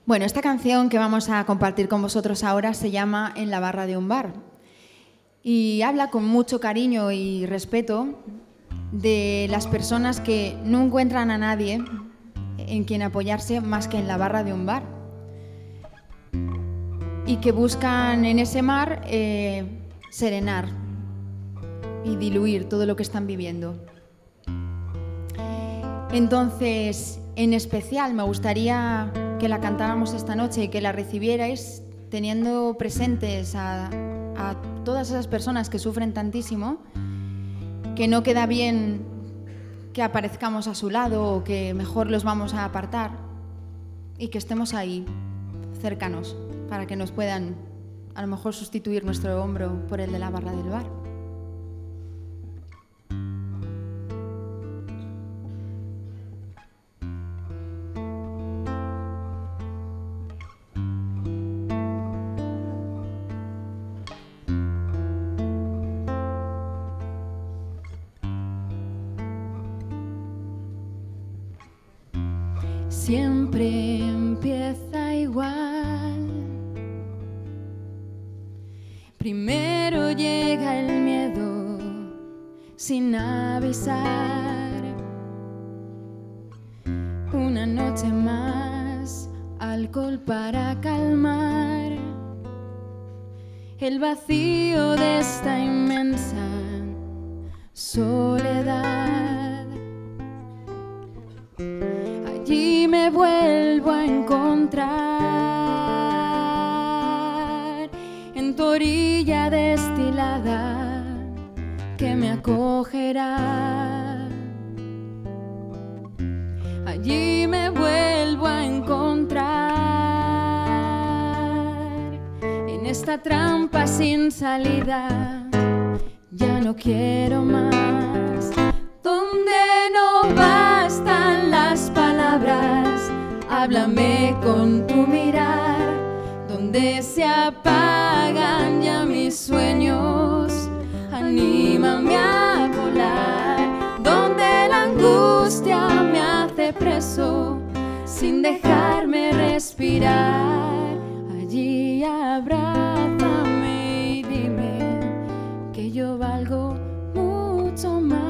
Bueno, esta canción que vamos a compartir con vosotros ahora se llama En la barra de un bar y habla con mucho cariño y respeto de las personas que no encuentran a nadie en quien apoyarse más que en la barra de un bar y que buscan en ese mar serenar y diluir todo lo que están viviendo. Entonces, en especial, me gustaría que la cantáramos esta noche y que la recibierais teniendo presentes a todas esas personas que sufren tantísimo, que no queda bien que aparezcamos a su lado o que mejor los vamos a apartar y que estemos ahí, cercanos, para que nos puedan a lo mejor sustituir nuestro hombro por el de la barra del bar. Siempre empieza igual. Primero llega el miedo sin avisar. Una noche más, alcohol para calmar el vacío de esta inmensa soledad. Allí me vuelvo a encontrar en tu orilla destilada que me acogerá. Allí me vuelvo a encontrar en esta trampa sin salida. Ya no quiero más. Donde no bastan las palabras, háblame con tu mirar. Donde se apagan ya mis sueños, anímame a volar. Donde la angustia me hace preso sin dejarme respirar, allí abrázame y dime que yo valgo mucho más.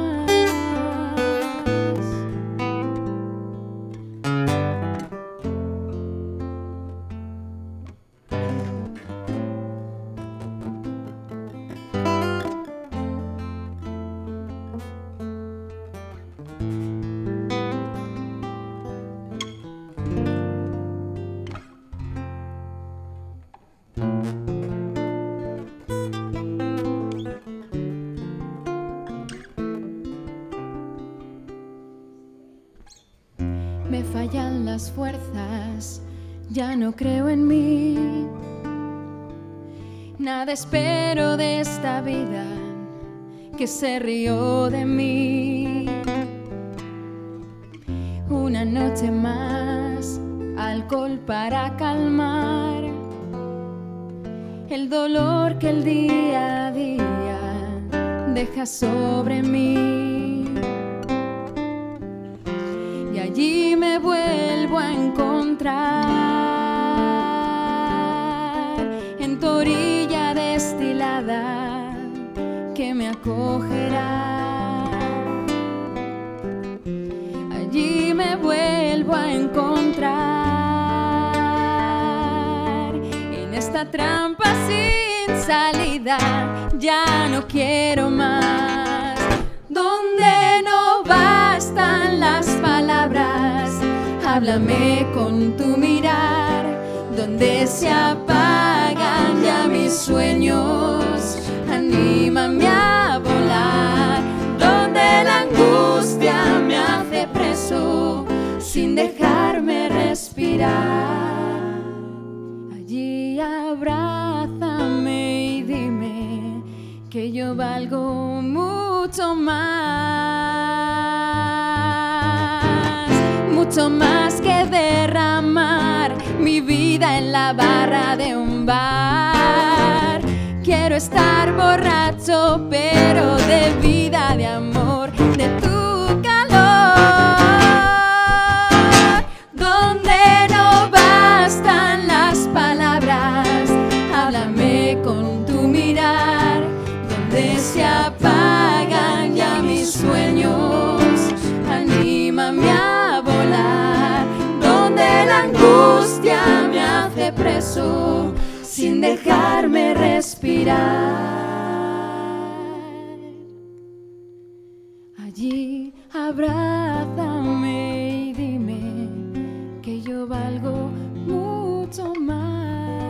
Me fallan las fuerzas, ya no creo en mí. Nada espero de esta vida que se rió de mí. Una noche más, alcohol para calmar el dolor que el día a día deja sobre mí. Allí me vuelvo a encontrar en tu orilla destilada que me acogerá. Allí me vuelvo a encontrar en esta trampa sin salida. Ya no quiero más. Donde no bastan las palabras, háblame con tu mirar. Donde se apagan ya mis sueños, anímame a volar. Donde la angustia me hace preso sin dejarme respirar, allí abrázame y dime que yo valgo mucho más que derramar mi vida en la barra de un bar. Quiero estar borracho, pero de vida, de amor, de tu calor. Donde no basta sin dejarme respirar. Allí abrázame y dime que yo valgo mucho más.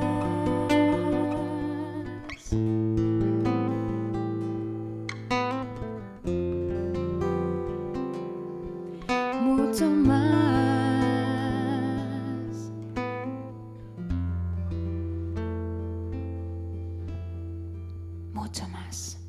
Mucho más. Mucho más.